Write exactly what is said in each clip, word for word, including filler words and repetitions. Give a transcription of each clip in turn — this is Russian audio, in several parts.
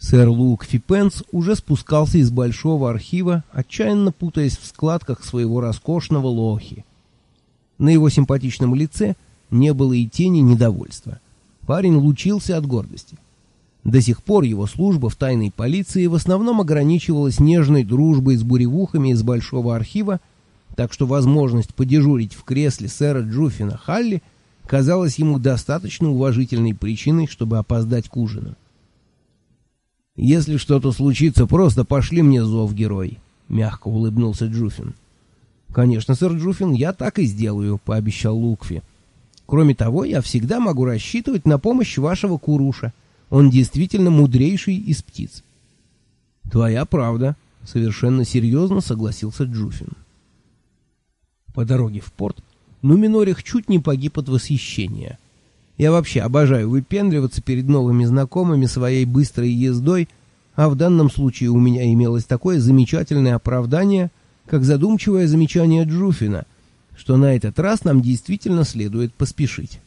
Сэр Лукфи Пенс уже спускался из большого архива, отчаянно путаясь в складках своего роскошного лохи. На его симпатичном лице не было и тени недовольства. Парень лучился от гордости. До сих пор его служба в тайной полиции в основном ограничивалась нежной дружбой с буревухами из большого архива, так что возможность подежурить в кресле сэра Джуффина Халли казалась ему достаточно уважительной причиной, чтобы опоздать к ужину. «Если что-то случится, просто пошли мне зов, герой», — мягко улыбнулся Джуффин. «Конечно, сэр Джуффин, я так и сделаю», — пообещал Лукфи. «Кроме того, я всегда могу рассчитывать на помощь вашего Куруша. Он действительно мудрейший из птиц». «Твоя правда», — совершенно серьезно согласился Джуффин. По дороге в порт Нуминорих чуть не погиб от восхищения. Я вообще обожаю выпендриваться перед новыми знакомыми своей быстрой ездой, а в данном случае у меня имелось такое замечательное оправдание, как задумчивое замечание Джуффина, что на этот раз нам действительно следует поспешить.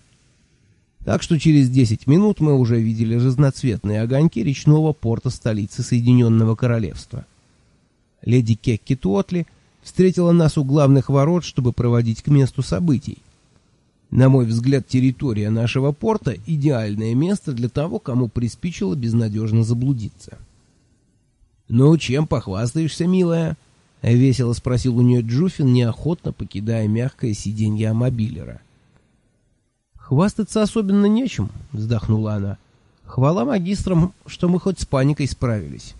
Так что через десять минут мы уже видели разноцветные огоньки речного порта столицы Соединенного Королевства. Леди Кекки Туотли встретила нас у главных ворот, чтобы проводить к месту событий. На мой взгляд, территория нашего порта — идеальное место для того, кому приспичило безнадежно заблудиться. «Ну, чем похвастаешься, милая?» — весело спросил у нее Джуффин, неохотно покидая мягкое сиденье амобилера. «Хвастаться особенно нечем», — вздохнула она. «Хвала магистрам, что мы хоть с паникой справились».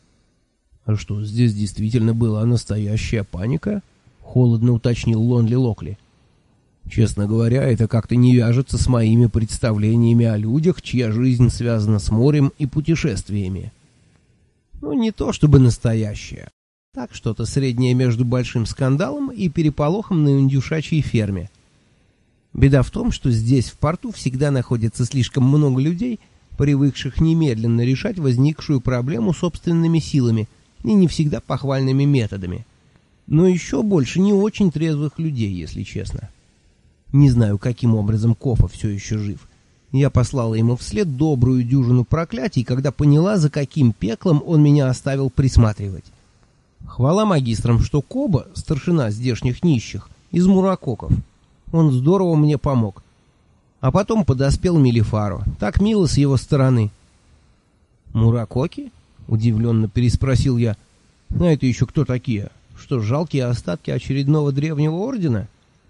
«А что, здесь действительно была настоящая паника?» — холодно уточнил Лонли Локли. «Честно говоря, это как-то не вяжется с моими представлениями о людях, чья жизнь связана с морем и путешествиями». «Ну, не то чтобы настоящая. Так, что-то среднее между большим скандалом и переполохом на индюшачьей ферме. Беда в том, что здесь, в порту, всегда находится слишком много людей, привыкших немедленно решать возникшую проблему собственными силами и не всегда похвальными методами. Но еще больше не очень трезвых людей, если честно. Не знаю, каким образом Кофа все еще жив. Я послала ему вслед добрую дюжину проклятий, когда поняла, за каким пеклом он меня оставил присматривать. Хвала магистрам, что Коба, старшина здешних нищих, из Муракоков. Он здорово мне помог. А потом подоспел Мелифаро. Так мило с его стороны. «Муракоки?» — удивленно переспросил я. «А это еще кто такие? Что, жалкие остатки очередного древнего ордена?»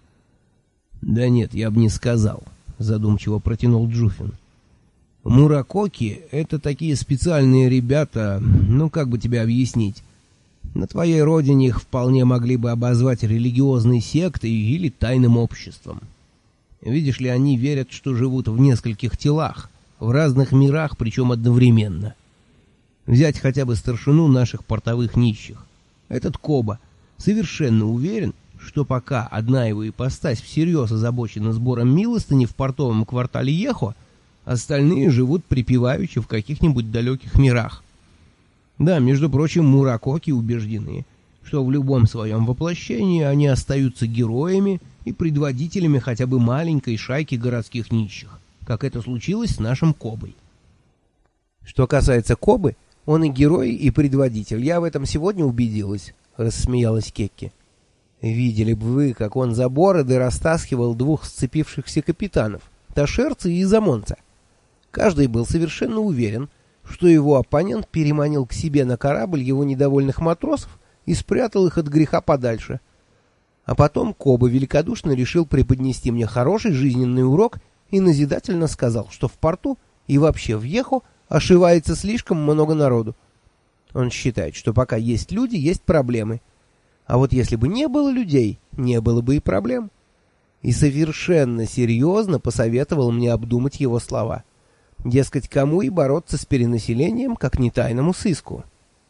«Да нет, я бы не сказал», — задумчиво протянул Джуффин. «Муракоки — это такие специальные ребята, ну как бы тебе объяснить. На твоей родине их вполне могли бы обозвать религиозной сектой или тайным обществом. Видишь ли, они верят, что живут в нескольких телах, в разных мирах, причем одновременно. Взять хотя бы старшину наших портовых нищих. Этот Коба совершенно уверен, что пока одна его ипостась всерьез озабочена сбором милостыни в портовом квартале Ехо, остальные живут припеваючи в каких-нибудь далеких мирах. Да, между прочим, Муракоки убеждены, что в любом своем воплощении они остаются героями и предводителями хотя бы маленькой шайки городских нищих, как это случилось с нашим Кобой. Что касается Кобы, он и герой, и предводитель. Я в этом сегодня убедилась, — рассмеялась Кекки. Видели бы вы, как он за бороды растаскивал двух сцепившихся капитанов, Ташерца и Замонца. Каждый был совершенно уверен, что его оппонент переманил к себе на корабль его недовольных матросов и спрятал их от греха подальше. А потом Коба великодушно решил преподнести мне хороший жизненный урок и назидательно сказал, что в порту и вообще в Ехо ошивается слишком много народу. Он считает, что пока есть люди, есть проблемы. А вот если бы не было людей, не было бы и проблем. И совершенно серьезно посоветовал мне обдумать его слова. Дескать, кому и бороться с перенаселением, как не тайному сыску.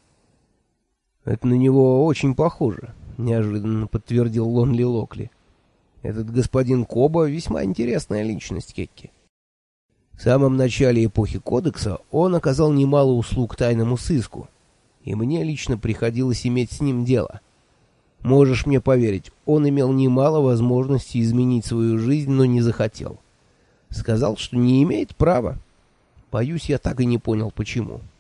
«Это на него очень похоже», — неожиданно подтвердил Лонли Локли. «Этот господин Коба весьма интересная личность, Кекки. В самом начале эпохи Кодекса он оказал немало услуг тайному сыску, и мне лично приходилось иметь с ним дело. Можешь мне поверить, он имел немало возможностей изменить свою жизнь, но не захотел. Сказал, что не имеет права. Боюсь, я так и не понял, почему».